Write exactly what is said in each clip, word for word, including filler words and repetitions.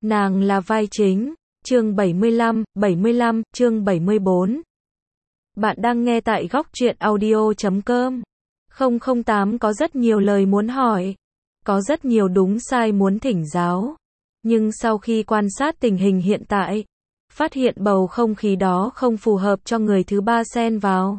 Nàng là vai chính. Chương bảy mươi lăm, bảy mươi lăm, chương bảy mươi bốn. Bạn đang nghe tại góc truyện audio chấm com. không không tám có rất nhiều lời muốn hỏi. Có rất nhiều đúng sai muốn thỉnh giáo. Nhưng sau khi quan sát tình hình hiện tại, phát hiện bầu không khí đó không phù hợp cho người thứ ba xen vào.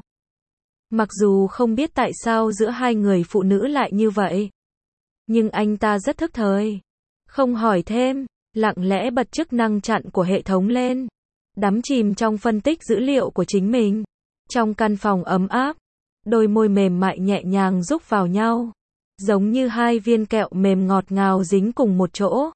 Mặc dù không biết tại sao giữa hai người phụ nữ lại như vậy. Nhưng anh ta rất thức thời. Không hỏi thêm. Lặng lẽ bật chức năng chặn của hệ thống lên. Đắm chìm trong phân tích dữ liệu của chính mình. Trong căn phòng ấm áp, đôi môi mềm mại nhẹ nhàng rúc vào nhau. Giống như hai viên kẹo mềm ngọt ngào dính cùng một chỗ.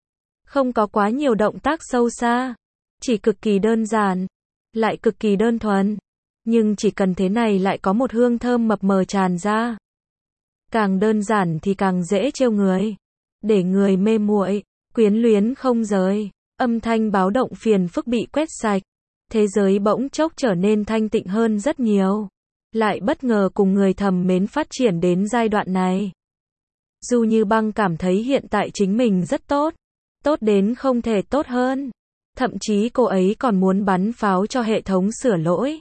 Không có quá nhiều động tác sâu xa. Chỉ cực kỳ đơn giản. Lại cực kỳ đơn thuần. Nhưng chỉ cần thế này lại có một hương thơm mập mờ tràn ra. Càng đơn giản thì càng dễ trêu người. Để người mê muội. Quyến luyến không rời, âm thanh báo động phiền phức bị quét sạch, thế giới bỗng chốc trở nên thanh tịnh hơn rất nhiều. Lại bất ngờ cùng người thầm mến phát triển đến giai đoạn này. Du Như Băng cảm thấy hiện tại chính mình rất tốt, tốt đến không thể tốt hơn. Thậm chí cô ấy còn muốn bắn pháo cho hệ thống sửa lỗi.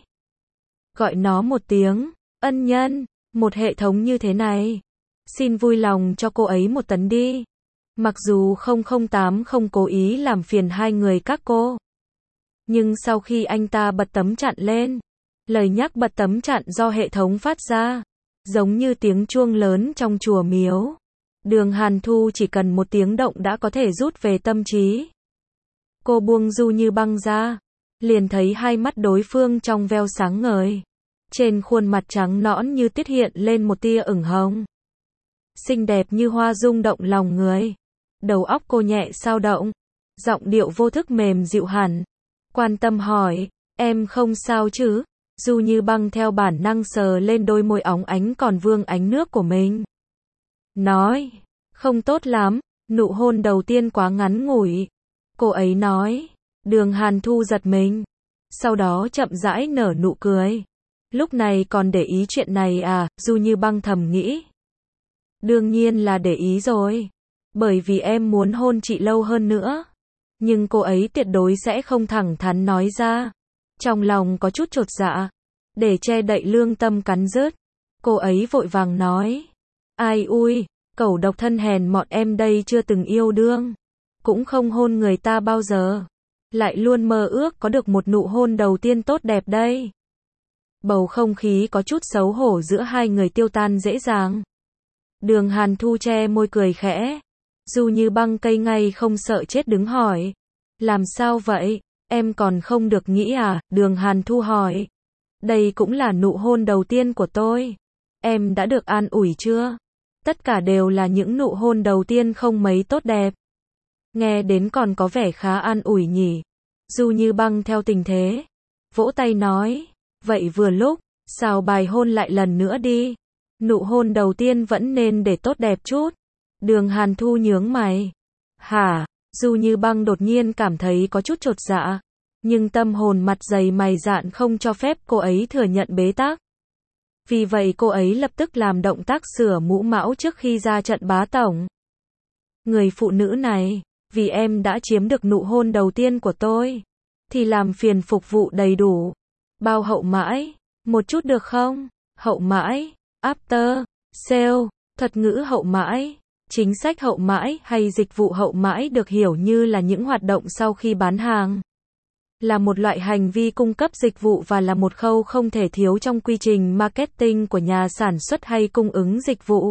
Gọi nó một tiếng, ân nhân, một hệ thống như thế này. Xin vui lòng cho cô ấy một tấn đi. Mặc dù không không tám không cố ý làm phiền hai người các cô. Nhưng sau khi anh ta bật tấm chặn lên, lời nhắc bật tấm chặn do hệ thống phát ra, giống như tiếng chuông lớn trong chùa miếu. Đường Hàn Thu chỉ cần một tiếng động đã có thể rút về tâm trí. Cô buông Du Như Băng ra, liền thấy hai mắt đối phương trong veo sáng ngời. Trên khuôn mặt trắng nõn như tiết hiện lên một tia ửng hồng. Xinh đẹp như hoa rung động lòng người. Đầu óc cô nhẹ sao động, giọng điệu vô thức mềm dịu hẳn. Quan tâm hỏi, em không sao chứ? Du Như Băng theo bản năng sờ lên đôi môi óng ánh còn vương ánh nước của mình. Nói, không tốt lắm, nụ hôn đầu tiên quá ngắn ngủi. Cô ấy nói, Đường Hàn Thu giật mình. Sau đó chậm rãi nở nụ cười. Lúc này còn để ý chuyện này à? Du Như Băng thầm nghĩ. Đương nhiên là để ý rồi. Bởi vì em muốn hôn chị lâu hơn nữa. Nhưng cô ấy tuyệt đối sẽ không thẳng thắn nói ra. Trong lòng có chút chột dạ. Để che đậy lương tâm cắn rứt. Cô ấy vội vàng nói. Ai ui, cẩu độc thân hèn mọn em đây chưa từng yêu đương. Cũng không hôn người ta bao giờ. Lại luôn mơ ước có được một nụ hôn đầu tiên tốt đẹp đây. Bầu không khí có chút xấu hổ giữa hai người tiêu tan dễ dàng. Đường Hàn Thu che môi cười khẽ. Du Như Băng cây ngay không sợ chết đứng hỏi. Làm sao vậy? Em còn không được nghĩ à? Đường Hàn Thu hỏi. Đây cũng là nụ hôn đầu tiên của tôi. Em đã được an ủi chưa? Tất cả đều là những nụ hôn đầu tiên không mấy tốt đẹp. Nghe đến còn có vẻ khá an ủi nhỉ. Du Như Băng theo tình thế. Vỗ tay nói. Vậy vừa lúc, xào bài hôn lại lần nữa đi. Nụ hôn đầu tiên vẫn nên để tốt đẹp chút. Đường Hàn Thu nhướng mày. Hả? Du Như Băng đột nhiên cảm thấy có chút chột dạ. Nhưng tâm hồn mặt dày mày dạn không cho phép cô ấy thừa nhận bế tắc. Vì vậy cô ấy lập tức làm động tác sửa mũ mão trước khi ra trận bá tổng. Người phụ nữ này, vì em đã chiếm được nụ hôn đầu tiên của tôi, thì làm phiền phục vụ đầy đủ. Bao hậu mãi, một chút được không? Hậu mãi, after, sale, thuật ngữ hậu mãi. Chính sách hậu mãi hay dịch vụ hậu mãi được hiểu như là những hoạt động sau khi bán hàng. Là một loại hành vi cung cấp dịch vụ và là một khâu không thể thiếu trong quy trình marketing của nhà sản xuất hay cung ứng dịch vụ.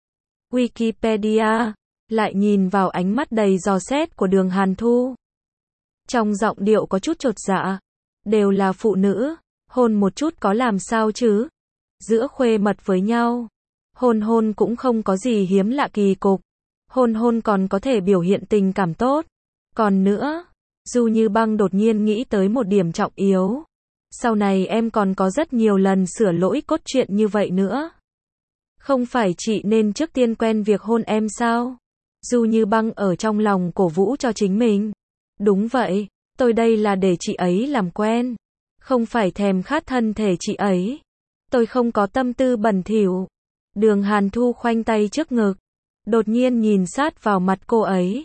Wikipedia lại nhìn vào ánh mắt đầy dò xét của Đường Hàn Thu. Trong giọng điệu có chút chột dạ. Đều là phụ nữ, hôn một chút có làm sao chứ? Giữa khuê mật với nhau. Hôn hôn cũng không có gì hiếm lạ kỳ cục. Hôn hôn còn có thể biểu hiện tình cảm tốt. Còn nữa, Du Như Băng đột nhiên nghĩ tới một điểm trọng yếu. Sau này em còn có rất nhiều lần sửa lỗi cốt truyện như vậy nữa. Không phải chị nên trước tiên quen việc hôn em sao? Du Như Băng ở trong lòng cổ vũ cho chính mình. Đúng vậy, tôi đây là để chị ấy làm quen. Không phải thèm khát thân thể chị ấy. Tôi không có tâm tư bẩn thỉu. Đường Hàn Thu khoanh tay trước ngực. Đột nhiên nhìn sát vào mặt cô ấy.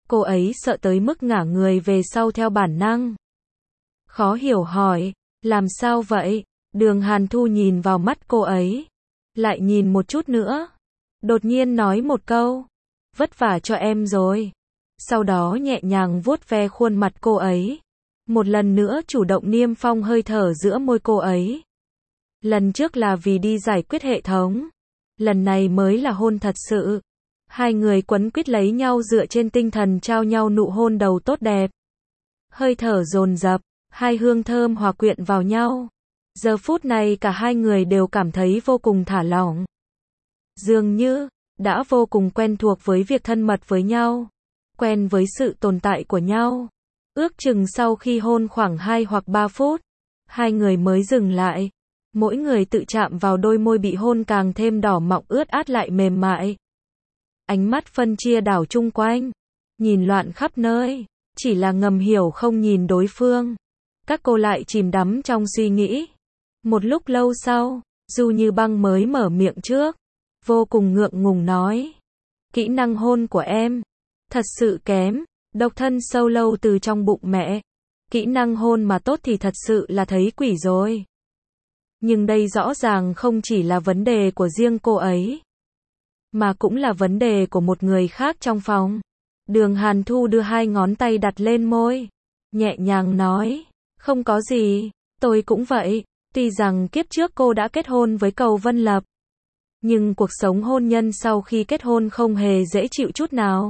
Cô ấy sợ tới mức ngả người về sau theo bản năng. Khó hiểu hỏi, làm sao vậy? Đường Hàn Thu nhìn vào mắt cô ấy, lại nhìn một chút nữa. Đột nhiên nói một câu, vất vả cho em rồi. Sau đó nhẹ nhàng vuốt ve khuôn mặt cô ấy. Một lần nữa chủ động niêm phong hơi thở giữa môi cô ấy. Lần trước là vì đi giải quyết hệ thống. Lần này mới là hôn thật sự. Hai người quấn quýt lấy nhau dựa trên tinh thần trao nhau nụ hôn đầu tốt đẹp. Hơi thở dồn dập, hai hương thơm hòa quyện vào nhau. Giờ phút này cả hai người đều cảm thấy vô cùng thả lỏng. Dường như đã vô cùng quen thuộc với việc thân mật với nhau, quen với sự tồn tại của nhau. Ước chừng sau khi hôn khoảng hai hoặc ba phút, hai người mới dừng lại. Mỗi người tự chạm vào đôi môi bị hôn càng thêm đỏ mọng ướt át lại mềm mại. Ánh mắt phân chia đảo chung quanh, nhìn loạn khắp nơi, chỉ là ngầm hiểu không nhìn đối phương. Các cô lại chìm đắm trong suy nghĩ. Một lúc lâu sau, Du Như Băng mới mở miệng trước, vô cùng ngượng ngùng nói. Kỹ năng hôn của em, thật sự kém, độc thân sâu lâu từ trong bụng mẹ. Kỹ năng hôn mà tốt thì thật sự là thấy quỷ rồi. Nhưng đây rõ ràng không chỉ là vấn đề của riêng cô ấy, mà cũng là vấn đề của một người khác trong phòng. Đường Hàn Thu đưa hai ngón tay đặt lên môi, nhẹ nhàng nói, không có gì, tôi cũng vậy. Tuy rằng kiếp trước cô đã kết hôn với Cầu Vân Lập, nhưng cuộc sống hôn nhân sau khi kết hôn không hề dễ chịu chút nào.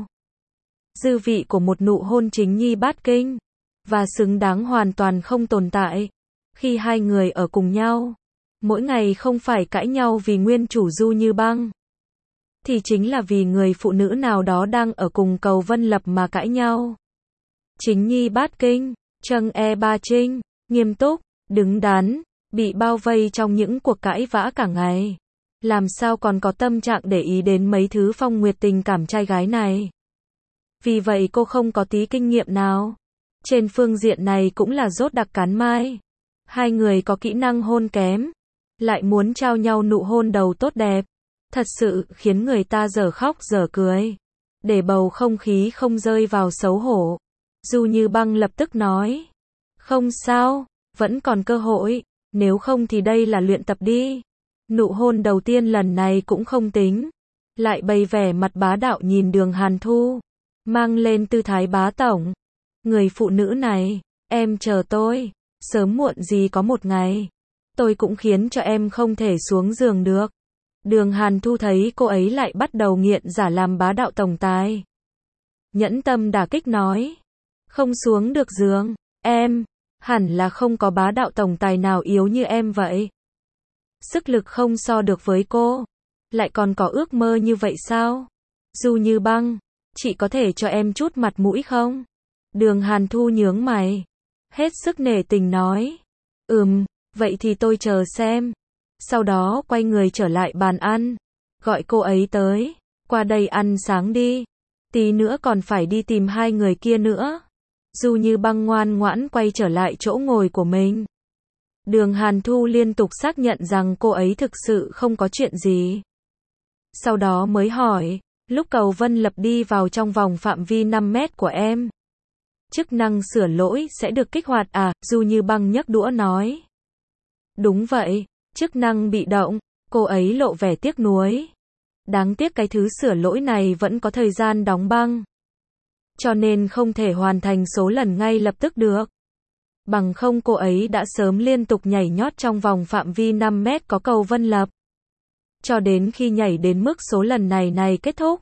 Dư vị của một nụ hôn chính nhi bát kinh, và xứng đáng hoàn toàn không tồn tại. Khi hai người ở cùng nhau, mỗi ngày không phải cãi nhau vì nguyên chủ Du Như Băng, thì chính là vì người phụ nữ nào đó đang ở cùng Cầu Vân Lập mà cãi nhau. Chính nhi bát kinh, Trâng E Ba Trinh, nghiêm túc, đứng đắn, bị bao vây trong những cuộc cãi vã cả ngày. Làm sao còn có tâm trạng để ý đến mấy thứ phong nguyệt tình cảm trai gái này. Vì vậy cô không có tí kinh nghiệm nào. Trên phương diện này cũng là rốt đặc cán mai. Hai người có kỹ năng hôn kém, lại muốn trao nhau nụ hôn đầu tốt đẹp. Thật sự khiến người ta dở khóc dở cười. Để bầu không khí không rơi vào xấu hổ, Du Như Băng lập tức nói. Không sao, vẫn còn cơ hội, nếu không thì đây là luyện tập đi. Nụ hôn đầu tiên lần này cũng không tính. Lại bày vẻ mặt bá đạo nhìn Đường Hàn Thu, mang lên tư thái bá tổng. Người phụ nữ này, em chờ tôi, sớm muộn gì có một ngày, tôi cũng khiến cho em không thể xuống giường được. Đường Hàn Thu thấy cô ấy lại bắt đầu nghiện giả làm bá đạo tổng tài. Nhẫn tâm đả kích nói. Không xuống được giường, em, hẳn là không có bá đạo tổng tài nào yếu như em vậy. Sức lực không so được với cô, lại còn có ước mơ như vậy sao? Du Như Băng, chị có thể cho em chút mặt mũi không? Đường Hàn Thu nhướng mày, hết sức nể tình nói. Ừm, vậy thì tôi chờ xem. Sau đó quay người trở lại bàn ăn, gọi cô ấy tới, qua đây ăn sáng đi. Tí nữa còn phải đi tìm hai người kia nữa. Du Như Băng ngoan ngoãn quay trở lại chỗ ngồi của mình. Đường Hàn Thu liên tục xác nhận rằng cô ấy thực sự không có chuyện gì. Sau đó mới hỏi, lúc Cầu Vân Lập đi vào trong vòng phạm vi năm mét của em, chức năng sửa lỗi sẽ được kích hoạt à? Du Như Băng nhấc đũa nói. Đúng vậy, chức năng bị động. Cô ấy lộ vẻ tiếc nuối. Đáng tiếc cái thứ sửa lỗi này vẫn có thời gian đóng băng, cho nên không thể hoàn thành số lần ngay lập tức được. Bằng không cô ấy đã sớm liên tục nhảy nhót trong vòng phạm vi năm mét có Cầu Vân Lập, cho đến khi nhảy đến mức số lần này này kết thúc.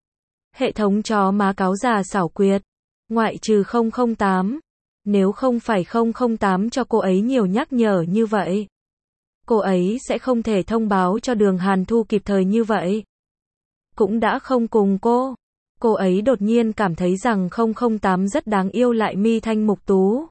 Hệ thống chó má cáo già xảo quyệt, ngoại trừ không không tám, nếu không phải không không tám cho cô ấy nhiều nhắc nhở như vậy, cô ấy sẽ không thể thông báo cho Đường Hàn Thu kịp thời như vậy. Cũng đã không cùng cô, cô ấy đột nhiên cảm thấy rằng không không tám rất đáng yêu lại mi thanh mục tú.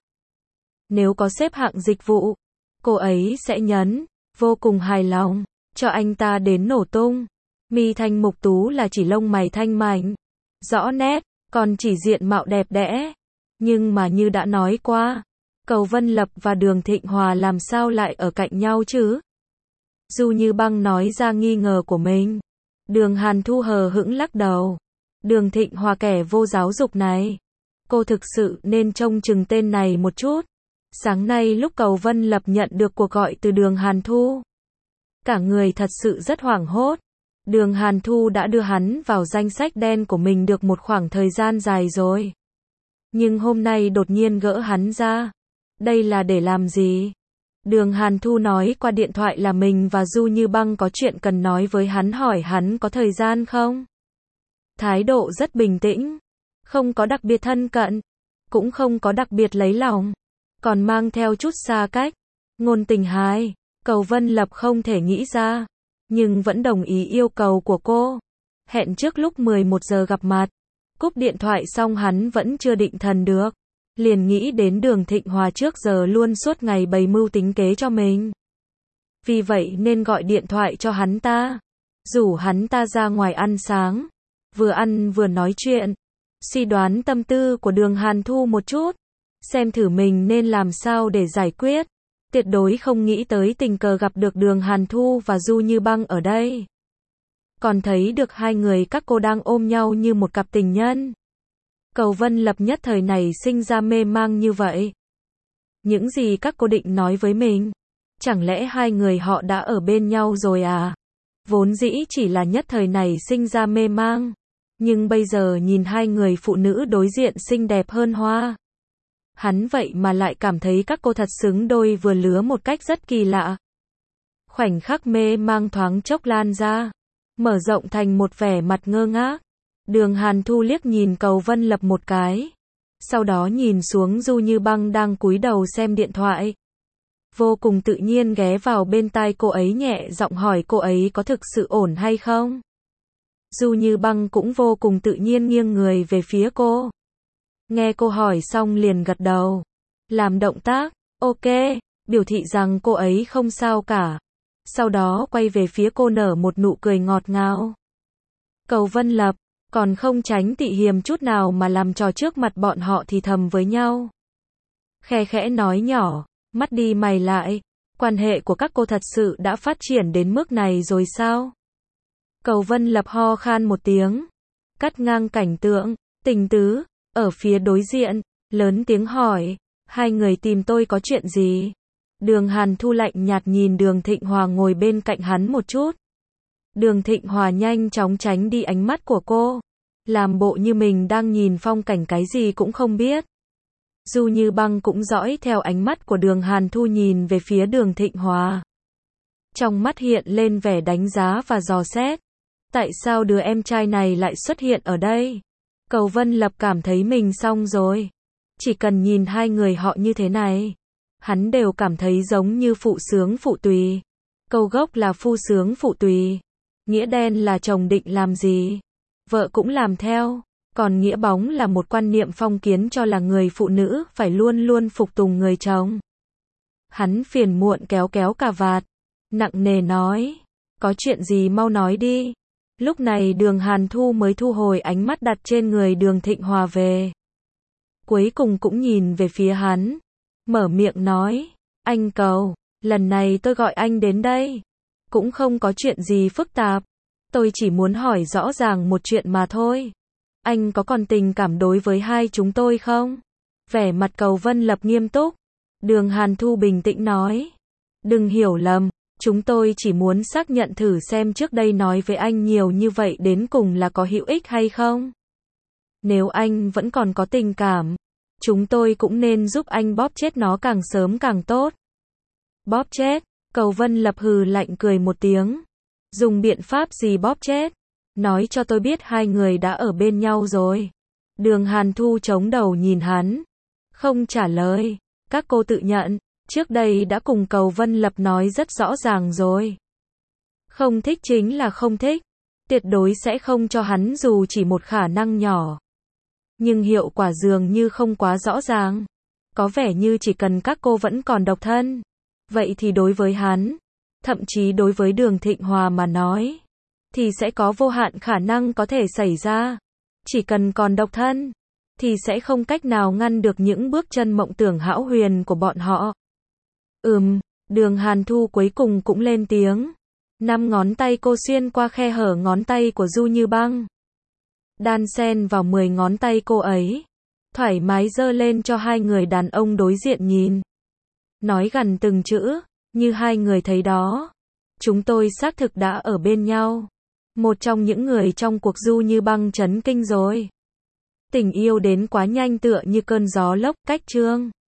Nếu có xếp hạng dịch vụ, cô ấy sẽ nhấn, vô cùng hài lòng, cho anh ta đến nổ tung. Mi thanh mục tú là chỉ lông mày thanh mảnh, rõ nét, còn chỉ diện mạo đẹp đẽ. Nhưng mà như đã nói qua, Cầu Vân Lập và Đường Thịnh Hòa làm sao lại ở cạnh nhau chứ? Du Như Băng nói ra nghi ngờ của mình. Đường Hàn Thu hờ hững lắc đầu. Đường Thịnh Hòa kẻ vô giáo dục này. Cô thực sự nên trông chừng tên này một chút. Sáng nay lúc Cầu Vân Lập nhận được cuộc gọi từ Đường Hàn Thu. Cả người thật sự rất hoảng hốt. Đường Hàn Thu đã đưa hắn vào danh sách đen của mình được một khoảng thời gian dài rồi. Nhưng hôm nay đột nhiên gỡ hắn ra. Đây là để làm gì? Đường Hàn Thu nói qua điện thoại là mình và Du Như Băng có chuyện cần nói với hắn, hỏi hắn có thời gian không? Thái độ rất bình tĩnh. Không có đặc biệt thân cận. Cũng không có đặc biệt lấy lòng. Còn mang theo chút xa cách. Ngôn tình hai. Cầu Vân Lập không thể nghĩ ra. Nhưng vẫn đồng ý yêu cầu của cô. Hẹn trước lúc mười một giờ gặp mặt. Cúp điện thoại xong hắn vẫn chưa định thần được. Liền nghĩ đến Đường Thịnh Hòa trước giờ luôn suốt ngày bày mưu tính kế cho mình. Vì vậy nên gọi điện thoại cho hắn ta. Rủ hắn ta ra ngoài ăn sáng. Vừa ăn vừa nói chuyện. Suy đoán tâm tư của Đường Hàn Thu một chút. Xem thử mình nên làm sao để giải quyết. Tuyệt đối không nghĩ tới tình cờ gặp được Đường Hàn Thu và Du Như Băng ở đây. Còn thấy được hai người các cô đang ôm nhau như một cặp tình nhân. Cầu Vân Lập nhất thời này sinh ra mê mang như vậy. Những gì các cô định nói với mình? Chẳng lẽ hai người họ đã ở bên nhau rồi à? Vốn dĩ chỉ là nhất thời này sinh ra mê mang. Nhưng bây giờ nhìn hai người phụ nữ đối diện xinh đẹp hơn hoa. Hắn vậy mà lại cảm thấy các cô thật xứng đôi vừa lứa một cách rất kỳ lạ. Khoảnh khắc mê mang thoáng chốc lan ra. Mở rộng thành một vẻ mặt ngơ ngác. Đường Hàn Thu liếc nhìn Cầu Vân Lập một cái. Sau đó nhìn xuống Du Như Băng đang cúi đầu xem điện thoại. Vô cùng tự nhiên ghé vào bên tai cô ấy nhẹ giọng hỏi cô ấy có thực sự ổn hay không. Du Như Băng cũng vô cùng tự nhiên nghiêng người về phía cô. Nghe cô hỏi xong liền gật đầu. Làm động tác, ok, biểu thị rằng cô ấy không sao cả. Sau đó quay về phía cô nở một nụ cười ngọt ngào. Cầu Vân Lập, còn không tránh tị hiềm chút nào mà làm trò trước mặt bọn họ thì thầm với nhau. Khe khẽ nói nhỏ, mắt đi mày lại, quan hệ của các cô thật sự đã phát triển đến mức này rồi sao? Cầu Vân Lập ho khan một tiếng, cắt ngang cảnh tượng, Tình Tứ, ở phía đối diện, lớn tiếng hỏi, hai người tìm tôi có chuyện gì? Đường Hàn Thu lạnh nhạt nhìn Đường Thịnh Hòa ngồi bên cạnh hắn một chút. Đường Thịnh Hòa nhanh chóng tránh đi ánh mắt của cô. Làm bộ như mình đang nhìn phong cảnh cái gì cũng không biết. Du Như Băng cũng dõi theo ánh mắt của Đường Hàn Thu nhìn về phía Đường Thịnh Hòa. Trong mắt hiện lên vẻ đánh giá và dò xét. Tại sao đứa em trai này lại xuất hiện ở đây? Cầu Vân Lập cảm thấy mình xong rồi. Chỉ cần nhìn hai người họ như thế này, hắn đều cảm thấy giống như phụ sướng phụ tùy. Câu gốc là phu sướng phụ tùy. Nghĩa đen là chồng định làm gì, vợ cũng làm theo. Còn nghĩa bóng là một quan niệm phong kiến cho là người phụ nữ phải luôn luôn phục tùng người chồng. Hắn phiền muộn kéo kéo cà vạt, nặng nề nói, có chuyện gì mau nói đi. Lúc này Đường Hàn Thu mới thu hồi ánh mắt đặt trên người Đường Thịnh Hòa về. Cuối cùng cũng nhìn về phía hắn, mở miệng nói, anh Cầu, lần này tôi gọi anh đến đây, cũng không có chuyện gì phức tạp. Tôi chỉ muốn hỏi rõ ràng một chuyện mà thôi. Anh có còn tình cảm đối với hai chúng tôi không? Vẻ mặt Cầu Vân Lập nghiêm túc. Đường Hàn Thu bình tĩnh nói. Đừng hiểu lầm, chúng tôi chỉ muốn xác nhận thử xem trước đây nói với anh nhiều như vậy đến cùng là có hữu ích hay không. Nếu anh vẫn còn có tình cảm, chúng tôi cũng nên giúp anh bóp chết nó càng sớm càng tốt. Bóp chết? Cầu Vân Lập hừ lạnh cười một tiếng. Dùng biện pháp gì bóp chết? Nói cho tôi biết hai người đã ở bên nhau rồi. Đường Hàn Thu chống đầu nhìn hắn. Không trả lời. Các cô tự nhận, trước đây đã cùng Cầu Vân Lập nói rất rõ ràng rồi. Không thích chính là không thích. Tuyệt đối sẽ không cho hắn dù chỉ một khả năng nhỏ. Nhưng hiệu quả dường như không quá rõ ràng. Có vẻ như chỉ cần các cô vẫn còn độc thân. Vậy thì đối với hắn, thậm chí đối với Đường Thịnh Hòa mà nói, thì sẽ có vô hạn khả năng có thể xảy ra. Chỉ cần còn độc thân, thì sẽ không cách nào ngăn được những bước chân mộng tưởng hão huyền của bọn họ. Ừm, Đường Hàn Thu cuối cùng cũng lên tiếng. Năm ngón tay cô xuyên qua khe hở ngón tay của Du Như Băng. đan xen vào mười ngón tay cô ấy. Thoải mái giơ lên cho hai người đàn ông đối diện nhìn. Nói gần từng chữ, như hai người thấy đó. Chúng tôi xác thực đã ở bên nhau. Một trong những người trong cuộc du như băng chấn kinh rồi. Tình yêu đến quá nhanh tựa như cơn gió lốc cách trương.